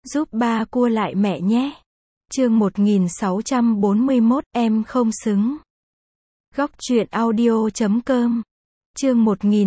giúp ba cua lại mẹ nhé. Chương 1641, em không xứng. Góc truyện audio.com. Chương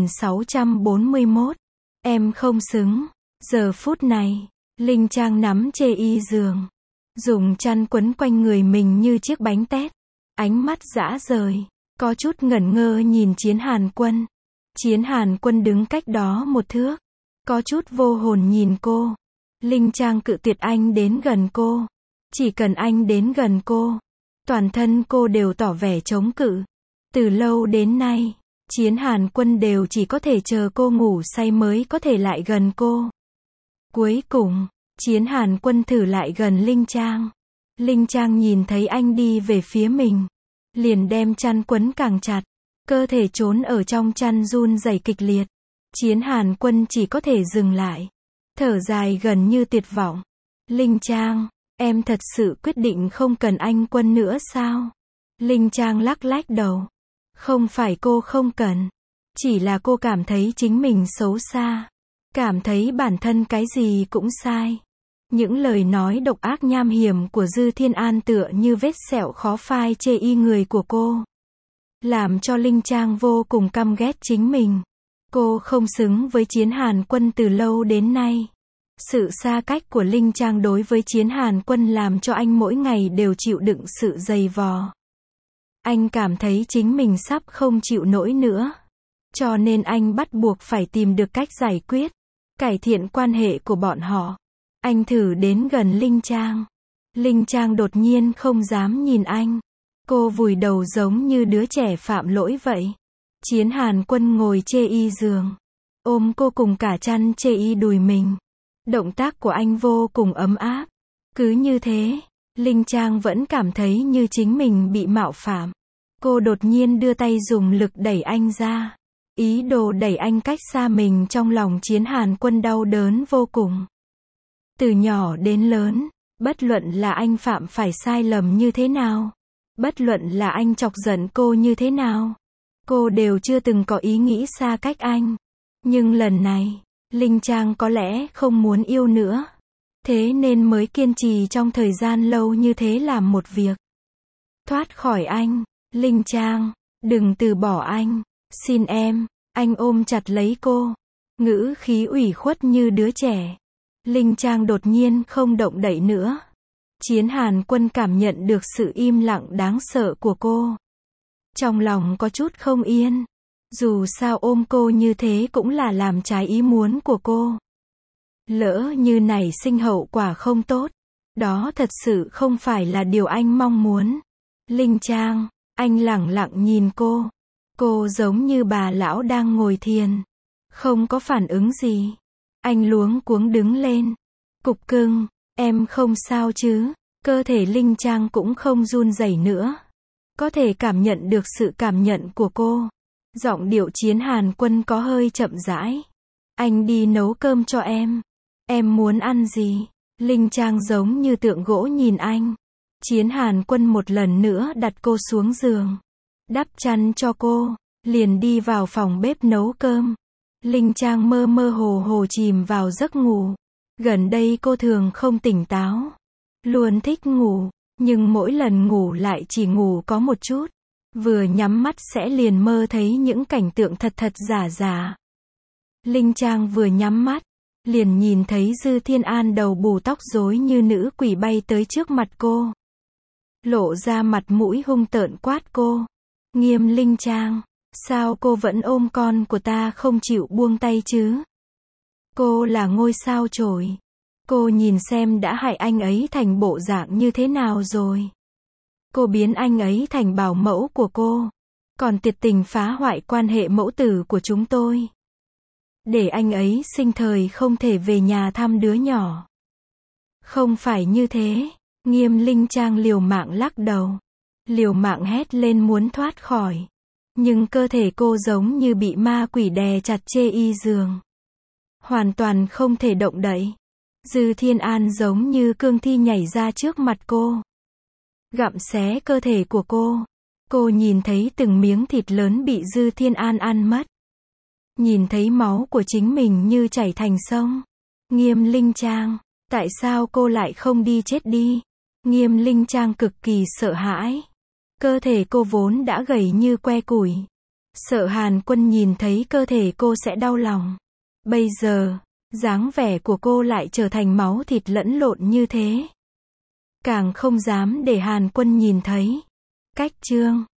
1641, em không xứng. Giờ phút này, Linh Trang nắm chê y giường, dùng chăn quấn quanh người mình như chiếc bánh tét, ánh mắt dã rời, có chút ngẩn ngơ nhìn Chiến Hàn Quân. Chiến Hàn Quân đứng cách đó một thước, có chút vô hồn nhìn cô. Linh Trang cự tuyệt anh đến gần cô. Chỉ cần anh đến gần cô, toàn thân cô đều tỏ vẻ chống cự. Từ lâu đến nay, Chiến Hàn Quân đều chỉ có thể chờ cô ngủ say mới có thể lại gần cô. Cuối cùng, Chiến Hàn Quân thử lại gần Linh Trang. Linh Trang nhìn thấy anh đi về phía mình, liền đem chăn quấn càng chặt, cơ thể trốn ở trong chăn run rẩy kịch liệt. Chiến Hàn Quân chỉ có thể dừng lại, thở dài gần như tuyệt vọng. Linh Trang, em thật sự quyết định không cần anh Quân nữa sao? Linh Trang lắc lắc đầu. Không phải cô không cần, chỉ là cô cảm thấy chính mình xấu xa, cảm thấy bản thân cái gì cũng sai. Những lời nói độc ác nham hiểm của Dư Thiên An tựa như vết sẹo khó phai chê y người của cô, làm cho Linh Trang vô cùng căm ghét chính mình. Cô không xứng với Chiến Hàn Quân từ lâu đến nay. Sự xa cách của Linh Trang đối với Chiến Hàn Quân làm cho anh mỗi ngày đều chịu đựng sự dày vò. Anh cảm thấy chính mình sắp không chịu nổi nữa. Cho nên anh bắt buộc phải tìm được cách giải quyết, cải thiện quan hệ của bọn họ. Anh thử đến gần Linh Trang. Linh Trang đột nhiên không dám nhìn anh. Cô vùi đầu giống như đứa trẻ phạm lỗi vậy. Chiến Hàn Quân ngồi chê y giường, ôm cô cùng cả chăn chê y đùi mình. Động tác của anh vô cùng ấm áp. Cứ như thế, Linh Trang vẫn cảm thấy như chính mình bị mạo phạm. Cô đột nhiên đưa tay dùng lực đẩy anh ra, ý đồ đẩy anh cách xa mình. Trong lòng Chiến Hàn Quân đau đớn vô cùng. Từ nhỏ đến lớn, bất luận là anh phạm phải sai lầm như thế nào, bất luận là anh chọc giận cô như thế nào, cô đều chưa từng có ý nghĩ xa cách anh. Nhưng lần này, Linh Trang có lẽ không muốn yêu nữa, thế nên mới kiên trì trong thời gian lâu như thế làm một việc. Thoát khỏi anh. Linh Trang, đừng từ bỏ anh, xin em. Anh ôm chặt lấy cô, ngữ khí ủy khuất như đứa trẻ. Linh Trang đột nhiên không động đậy nữa. Chiến Hàn Quân cảm nhận được sự im lặng đáng sợ của cô. Trong lòng có chút không yên. Dù sao ôm cô như thế cũng là làm trái ý muốn của cô. Lỡ như nảy sinh hậu quả không tốt, đó thật sự không phải là điều anh mong muốn. Linh Trang, anh lẳng lặng nhìn cô. Cô giống như bà lão đang ngồi thiền, không có phản ứng gì. Anh luống cuống đứng lên. Cục cưng, em không sao chứ? Cơ thể Linh Trang cũng không run rẩy nữa. Có thể cảm nhận được sự cảm nhận của cô. Giọng điệu Chiến Hàn Quân có hơi chậm rãi. Anh đi nấu cơm cho em. Em muốn ăn gì? Linh Trang giống như tượng gỗ nhìn anh. Chiến Hàn Quân một lần nữa đặt cô xuống giường, đắp chăn cho cô, liền đi vào phòng bếp nấu cơm. Linh Trang mơ mơ hồ hồ chìm vào giấc ngủ. Gần đây cô thường không tỉnh táo, luôn thích ngủ, nhưng mỗi lần ngủ lại chỉ ngủ có một chút. Vừa nhắm mắt sẽ liền mơ thấy những cảnh tượng thật thật giả giả. Linh Trang vừa nhắm mắt, liền nhìn thấy Dư Thiên An đầu bù tóc rối như nữ quỷ bay tới trước mặt cô. Lộ ra mặt mũi hung tợn quát cô. Nghiêm Linh Trang, sao cô vẫn ôm con của ta không chịu buông tay chứ? Cô là ngôi sao chổi. Cô nhìn xem đã hại anh ấy thành bộ dạng như thế nào rồi. Cô biến anh ấy thành bảo mẫu của cô, còn tuyệt tình phá hoại quan hệ mẫu tử của chúng tôi. Để anh ấy sinh thời không thể về nhà thăm đứa nhỏ. Không phải như thế. Nghiêm Linh Trang liều mạng lắc đầu, liều mạng hét lên muốn thoát khỏi. Nhưng cơ thể cô giống như bị ma quỷ đè chặt chê y giường, hoàn toàn không thể động đậy. Dư Thiên An giống như cương thi nhảy ra trước mặt cô, gặm xé cơ thể của cô. Cô nhìn thấy từng miếng thịt lớn bị Dư Thiên An ăn mất. Nhìn thấy máu của chính mình như chảy thành sông. Nghiêm Linh Trang, Tại sao cô lại không đi chết đi? Nghiêm Linh Trang cực kỳ sợ hãi. Cơ thể cô vốn đã gầy như que củi. Sợ Hàn Quân nhìn thấy cơ thể cô sẽ đau lòng. Bây giờ, dáng vẻ của cô lại trở thành máu thịt lẫn lộn như thế. Càng không dám để Hàn Quân nhìn thấy. Cách chương